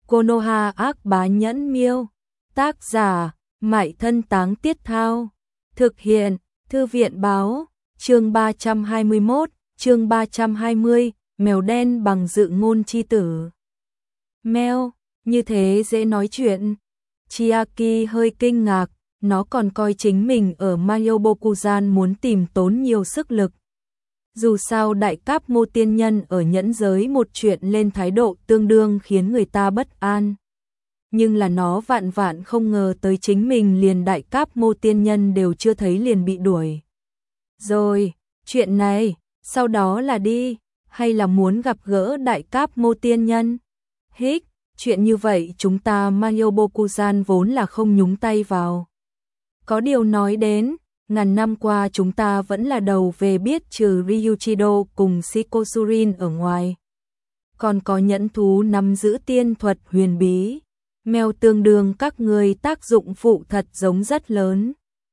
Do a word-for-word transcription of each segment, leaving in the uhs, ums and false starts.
Konoha ác bá nhẫn miêu. Tác giả, Mại Thân Táng Tiết Thao. Thực hiện, Thư viện báo. Chương ba trăm hai mươi mốt, chương ba trăm hai mươi, mèo đen bằng dự ngôn chi tử. Mèo, như thế dễ nói chuyện. Chiaki hơi kinh ngạc, nó còn coi chính mình ở Mayobokuzan muốn tìm tốn nhiều sức lực. Dù sao đại cáp mô tiên nhân ở nhẫn giới một chuyện lên thái độ tương đương khiến người ta bất an. Nhưng là nó vạn vạn không ngờ tới chính mình liền đại cáp mô tiên nhân đều chưa thấy liền bị đuổi. Rồi, chuyện này, sau đó là đi, hay là muốn gặp gỡ đại cáp mô tiên nhân? Hích, chuyện như vậy chúng ta Mayobokuzan vốn là không nhúng tay vào. Có điều nói đến, ngàn năm qua chúng ta vẫn là đầu về biết trừ Ryuchido cùng Shikosurin ở ngoài. Còn có nhẫn thú nắm giữ tiên thuật huyền bí. Mèo tương đương các người tác dụng phụ thật giống rất lớn.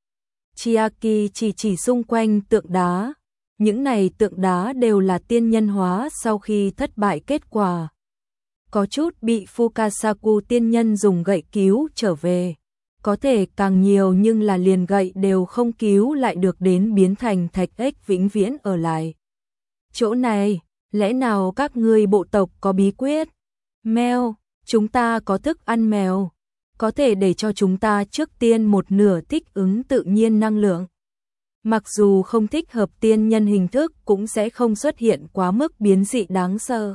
Chiaki chỉ chỉ xung quanh tượng đá. Những này tượng đá đều là tiên nhân hóa sau khi thất bại kết quả. Có chút bị Fukasaku tiên nhân dùng gậy cứu trở về. Có thể càng nhiều nhưng là liền gậy đều không cứu lại được đến biến thành thạch ếch vĩnh viễn ở lại. Chỗ này, lẽ nào các ngươi bộ tộc có bí quyết? Mèo, chúng ta có thức ăn mèo. Có thể để cho chúng ta trước tiên một nửa thích ứng tự nhiên năng lượng. Mặc dù không thích hợp tiên nhân hình thức cũng sẽ không xuất hiện quá mức biến dị đáng sợ.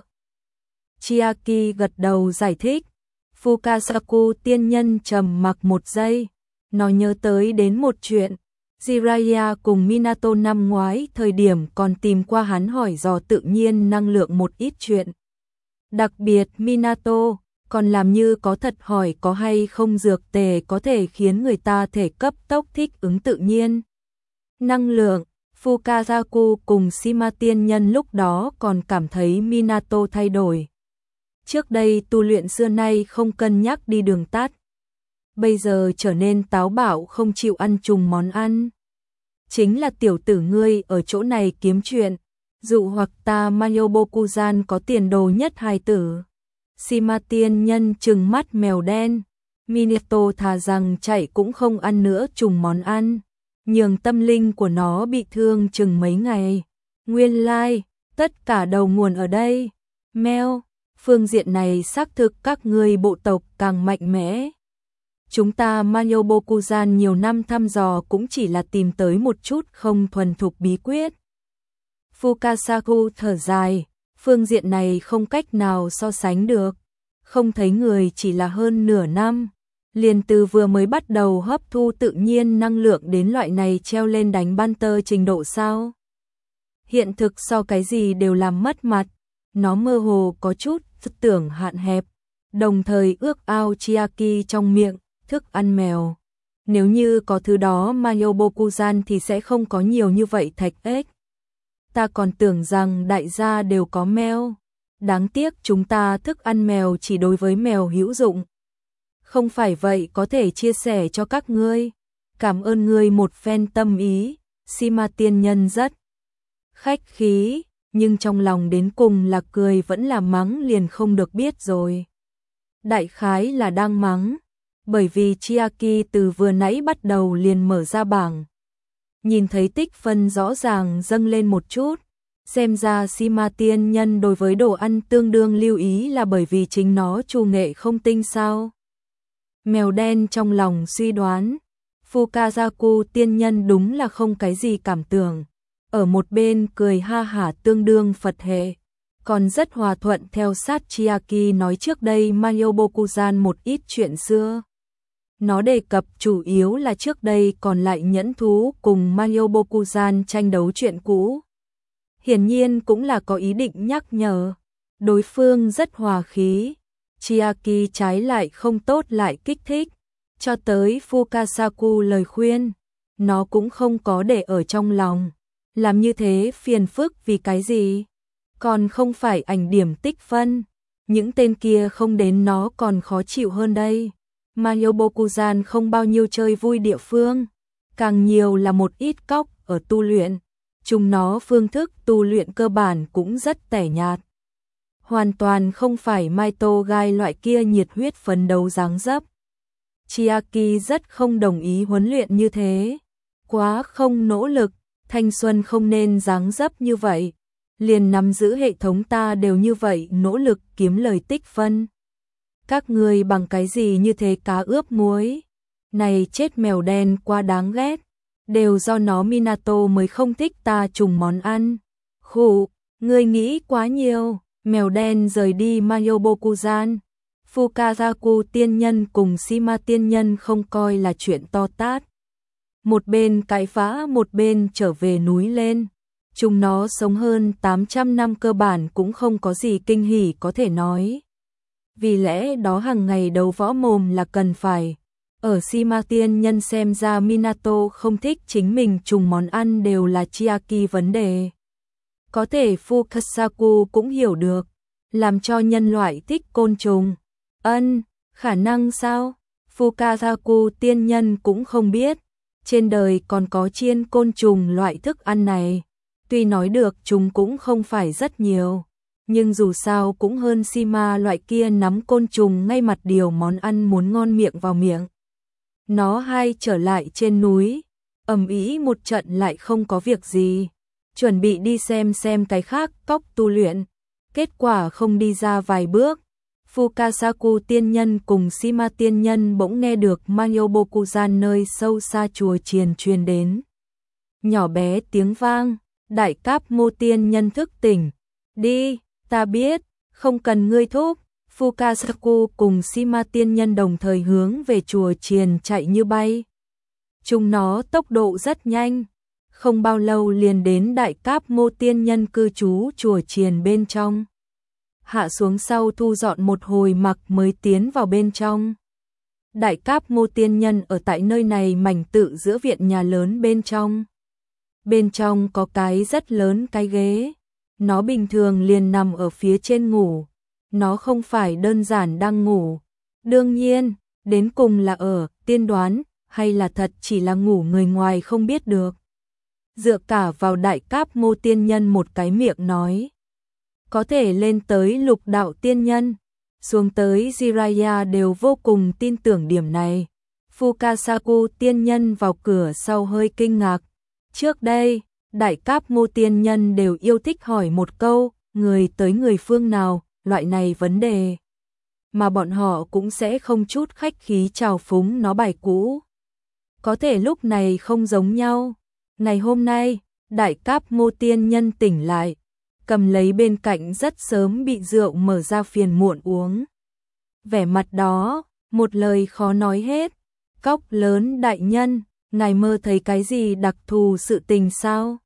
Chiaki gật đầu giải thích. Fukasaku tiên nhân trầm mặc một giây. Nó nhớ tới đến một chuyện. Jiraiya cùng Minato năm ngoái thời điểm còn tìm qua hắn hỏi dò tự nhiên năng lượng một ít chuyện. Đặc biệt Minato còn làm như có thật hỏi có hay không dược tề có thể khiến người ta thể cấp tốc thích ứng tự nhiên năng lượng. Fukasaku cùng Shima tiên nhân lúc đó còn cảm thấy Minato thay đổi. Trước đây tu luyện xưa nay không cân nhắc đi đường tắt. Bây giờ trở nên táo bạo không chịu ăn trùng món ăn. Chính là tiểu tử ngươi ở chỗ này kiếm chuyện. Dụ hoặc ta Mayobokuzan có tiền đồ nhất hài tử. Shima tiên nhân trừng mắt mèo đen. Minato thà rằng chạy cũng không ăn nữa trùng món ăn. Nhường tâm linh của nó bị thương chừng mấy ngày. Nguyên lai, like, tất cả đầu nguồn ở đây. Mèo, phương diện này xác thực các ngươi bộ tộc càng mạnh mẽ. Chúng ta Mayobokuzan nhiều năm thăm dò cũng chỉ là tìm tới một chút không thuần thục bí quyết. Fukasaku thở dài, phương diện này không cách nào so sánh được. Không thấy người chỉ là hơn nửa năm. Liền từ vừa mới bắt đầu hấp thu tự nhiên năng lượng đến loại này treo lên đánh ban tơ trình độ sao. Hiện thực so cái gì đều làm mất mặt. Nó mơ hồ có chút tưởng hạn hẹp. Đồng thời ước ao Chiaki trong miệng, thức ăn mèo. Nếu như có thứ đó Mayobokuzan thì sẽ không có nhiều như vậy thạch ếch. Ta còn tưởng rằng đại gia đều có mèo. Đáng tiếc chúng ta thức ăn mèo chỉ đối với mèo hữu dụng. Không phải vậy có thể chia sẻ cho các ngươi. Cảm ơn ngươi một phen tâm ý. Shima tiên nhân rất khách khí, nhưng trong lòng đến cùng là cười vẫn là mắng liền không được biết rồi. Đại khái là đang mắng, bởi vì Chiaki từ vừa nãy bắt đầu liền mở ra bảng. Nhìn thấy tích phân rõ ràng dâng lên một chút, xem ra Shima tiên nhân đối với đồ ăn tương đương lưu ý là bởi vì chính nó trù nghệ không tinh sao. Mèo đen trong lòng suy đoán, Fukasaku tiên nhân đúng là không cái gì cảm tưởng. Ở một bên cười ha hả tương đương Phật hệ, còn rất hòa thuận theo sát Chiaki nói trước đây Mayobokuzan một ít chuyện xưa. Nó đề cập chủ yếu là trước đây còn lại nhẫn thú cùng Mayobokuzan tranh đấu chuyện cũ. Hiển nhiên cũng là có ý định nhắc nhở. Đối phương rất hòa khí. Chiaki trái lại không tốt lại kích thích. Cho tới Fukasaku lời khuyên, nó cũng không có để ở trong lòng. Làm như thế phiền phức vì cái gì? Còn không phải ảnh điểm tích phân. Những tên kia không đến nó còn khó chịu hơn đây. Mayobokuzan không bao nhiêu chơi vui địa phương. Càng nhiều là một ít cóc ở tu luyện. Chúng nó phương thức tu luyện cơ bản cũng rất tẻ nhạt. hoàn toàn không phải Mai Tô Gai loại kia nhiệt huyết phấn đấu dáng dấp. Chiaki rất không đồng ý huấn luyện như thế, quá không nỗ lực, thanh xuân không nên dáng dấp như vậy. Liền nắm giữ hệ thống ta đều như vậy nỗ lực kiếm lời tích phân. Các người bằng cái gì như thế cá ướp muối? Này chết mèo đen quá đáng ghét, đều do nó Minato mới không thích ta trùng món ăn. Khụ, người nghĩ quá nhiều. Mèo đen rời đi Mayobokuzan. Fukasaku tiên nhân cùng Shima tiên nhân không coi là chuyện to tát. Một bên cãi vã một bên trở về núi lên. Chúng nó sống hơn tám trăm năm cơ bản cũng không có gì kinh hỉ có thể nói. Vì lẽ đó hàng ngày đấu võ mồm là cần phải. Ở Shima tiên nhân xem ra Minato không thích chính mình trùng món ăn đều là Chiaki vấn đề. Có thể Fukasaku cũng hiểu được, làm cho nhân loại thích côn trùng. Ân, khả năng sao? Fukasaku tiên nhân cũng không biết, trên đời còn có chiên côn trùng loại thức ăn này. Tuy nói được chúng cũng không phải rất nhiều, nhưng dù sao cũng hơn Shima loại kia nắm côn trùng ngay mặt điều món ăn muốn ngon miệng vào miệng. Nó hai trở lại trên núi, ầm ĩ một trận lại không có việc gì. Chuẩn bị đi xem xem cái khác cóc tu luyện, kết quả không đi ra vài bước, Fukasaku tiên nhân cùng Shima tiên nhân bỗng nghe được Mayobokuzan nơi sâu xa chùa chiền truyền đến. Nhỏ bé tiếng vang, Đại Cáp Mô tiên nhân thức tỉnh, đi, ta biết, không cần ngươi thúc. Fukasaku cùng Shima tiên nhân đồng thời hướng về chùa chiền chạy như bay. Chúng nó tốc độ rất nhanh. Không bao lâu liền đến Đại Cáp Mô tiên nhân cư trú chùa chiền bên trong. Hạ xuống sau thu dọn một hồi mặc mới tiến vào bên trong. Đại Cáp Mô tiên nhân ở tại nơi này mảnh tự giữa viện nhà lớn bên trong. Bên trong có cái rất lớn cái ghế. Nó bình thường liền nằm ở phía trên ngủ. Nó không phải đơn giản đang ngủ. Đương nhiên, đến cùng là ở tiên đoán hay là thật chỉ là ngủ người ngoài không biết được. Dựa cả vào Đại Cáp Mô tiên nhân một cái miệng nói. Có thể lên tới lục đạo tiên nhân, xuống tới Jiraiya đều vô cùng tin tưởng điểm này. Fukasaku tiên nhân vào cửa sau hơi kinh ngạc. Trước đây, Đại Cáp Mô tiên nhân đều yêu thích hỏi một câu, người tới người phương nào, loại này vấn đề. Mà bọn họ cũng sẽ không chút khách khí chào phúng nó bài cũ. Có thể lúc này không giống nhau. Ngày hôm nay, Đại Cáp Mô tiên nhân tỉnh lại, cầm lấy bên cạnh rất sớm bị rượu mở ra phiền muộn uống. Vẻ mặt đó, một lời khó nói hết. Cóc lớn đại nhân, ngài mơ thấy cái gì đặc thù sự tình sao?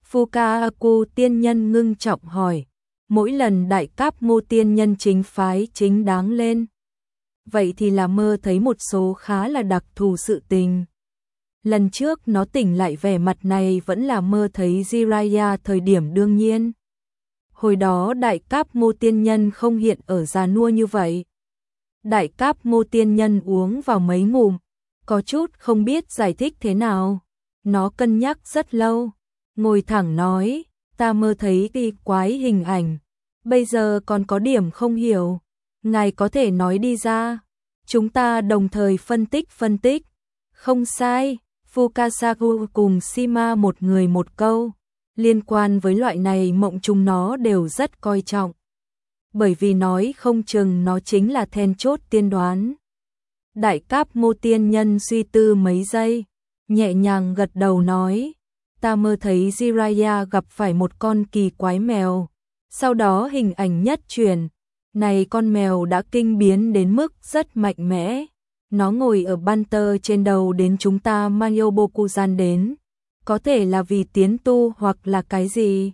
Fukasaku tiên nhân ngưng trọng hỏi. Mỗi lần Đại Cáp Mô tiên nhân chính phái chính đáng lên. Vậy thì là mơ thấy một số khá là đặc thù sự tình. Lần trước nó tỉnh lại vẻ mặt này vẫn là mơ thấy Jiraiya thời điểm đương nhiên. Hồi đó Đại Cáp Mô tiên nhân không hiện ở già nua như vậy. Đại Cáp Mô tiên nhân uống vào mấy ngụm, có chút không biết giải thích thế nào. Nó cân nhắc rất lâu, ngồi thẳng nói, ta mơ thấy kỳ quái hình ảnh, bây giờ còn có điểm không hiểu. Ngài có thể nói đi ra, chúng ta đồng thời phân tích phân tích. Không sai. Fukasaku cùng Shima một người một câu, liên quan với loại này mộng chúng nó đều rất coi trọng. Bởi vì nói không chừng nó chính là then chốt tiên đoán. Đại Cáp Mô tiên nhân suy tư mấy giây, nhẹ nhàng gật đầu nói, ta mơ thấy Jiraiya gặp phải một con kỳ quái mèo. Sau đó hình ảnh nhất chuyển, này con mèo đã kinh biến đến mức rất mạnh mẽ. Nó ngồi ở banter trên đầu đến chúng ta Mayobokuzan đến. Có thể là vì tiến tu hoặc là cái gì.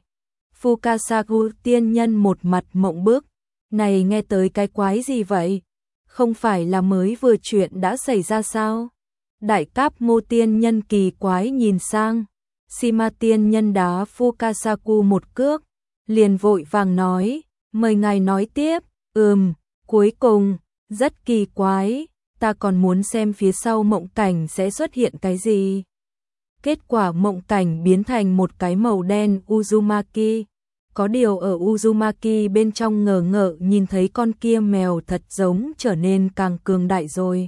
Fukasaku tiên nhân một mặt mộng bức. Này nghe tới cái quái gì vậy? Không phải là mới vừa chuyện đã xảy ra sao? Đại Cáp Mô tiên nhân kỳ quái nhìn sang. Shima tiên nhân đá Fukasaku một cước. Liền vội vàng nói. Mời ngài nói tiếp. Ừm, cuối cùng, rất kỳ quái. Ta còn muốn xem phía sau mộng cảnh sẽ xuất hiện cái gì. Kết quả mộng cảnh biến thành một cái màu đen Uzumaki. Có điều ở Uzumaki bên trong ngờ ngợ nhìn thấy con kia mèo thật giống trở nên càng cường đại rồi.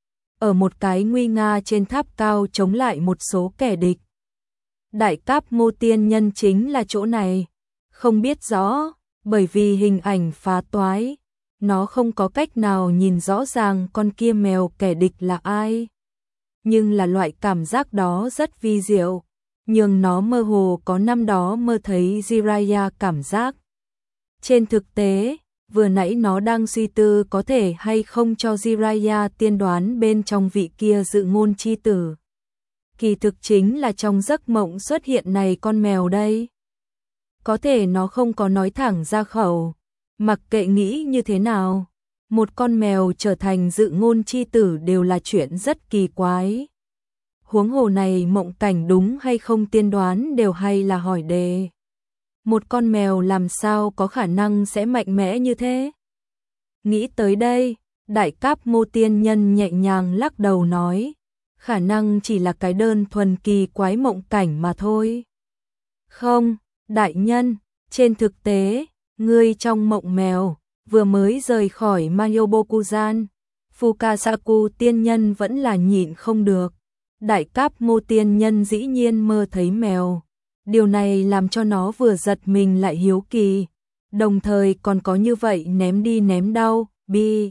Ở một cái nguy nga trên tháp cao chống lại một số kẻ địch. Đại Cáp Mô Tiên Nhân chính là chỗ này. Không biết rõ, bởi vì hình ảnh phá toái, nó không có cách nào nhìn rõ ràng con kia mèo kẻ địch là ai. Nhưng là loại cảm giác đó rất vi diệu, nhưng nó mơ hồ có năm đó mơ thấy Jiraiya cảm giác. Trên thực tế, vừa nãy nó đang suy tư có thể hay không cho Jiraiya tiên đoán bên trong vị kia dự ngôn chi tử. Kỳ thực chính là trong giấc mộng xuất hiện này con mèo đây. Có thể nó không có nói thẳng ra khẩu, mặc kệ nghĩ như thế nào. Một con mèo trở thành dự ngôn chi tử đều là chuyện rất kỳ quái. Huống hồ này mộng cảnh đúng hay không tiên đoán đều hay là hỏi đề. Một con mèo làm sao có khả năng sẽ mạnh mẽ như thế? Nghĩ tới đây, Đại Cáp Mô Tiên Nhân nhẹ nhàng lắc đầu nói, khả năng chỉ là cái đơn thuần kỳ quái mộng cảnh mà thôi. Không, đại nhân, trên thực tế, ngươi trong mộng mèo, vừa mới rời khỏi Mayobokuzan, Fukasaku tiên nhân vẫn là nhịn không được. Đại Cáp Mô Tiên Nhân dĩ nhiên mơ thấy mèo. Điều này làm cho nó vừa giật mình lại hiếu kỳ, đồng thời còn có như vậy ném đi ném đau, bi.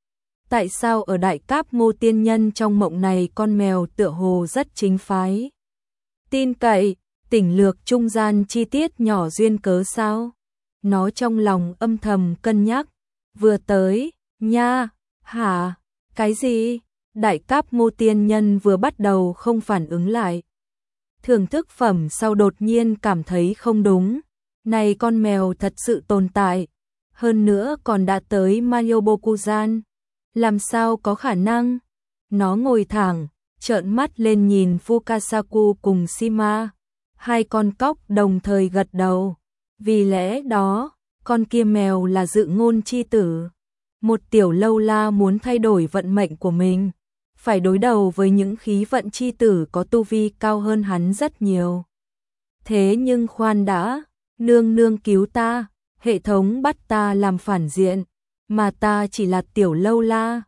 Tại sao ở Đại Cáp Mô Tiên Nhân trong mộng này con mèo tựa hồ rất chính phái? Tin cậy, tỉnh lược trung gian chi tiết nhỏ duyên cớ sao? Nó trong lòng âm thầm cân nhắc, vừa tới, nha, hả, cái gì? Đại Cáp Mô Tiên Nhân vừa bắt đầu không phản ứng lại. Thưởng thức phẩm sau đột nhiên cảm thấy không đúng. Này con mèo thật sự tồn tại. Hơn nữa còn đã tới Mayobokuzan. Làm sao có khả năng? Nó ngồi thẳng, trợn mắt lên nhìn Fukasaku cùng Shima. Hai con cóc đồng thời gật đầu. Vì lẽ đó, con kia mèo là dự ngôn chi tử. Một tiểu lâu la muốn thay đổi vận mệnh của mình, phải đối đầu với những khí vận chi tử có tu vi cao hơn hắn rất nhiều. Thế nhưng khoan đã, nương nương cứu ta, hệ thống bắt ta làm phản diện, mà ta chỉ là tiểu lâu la.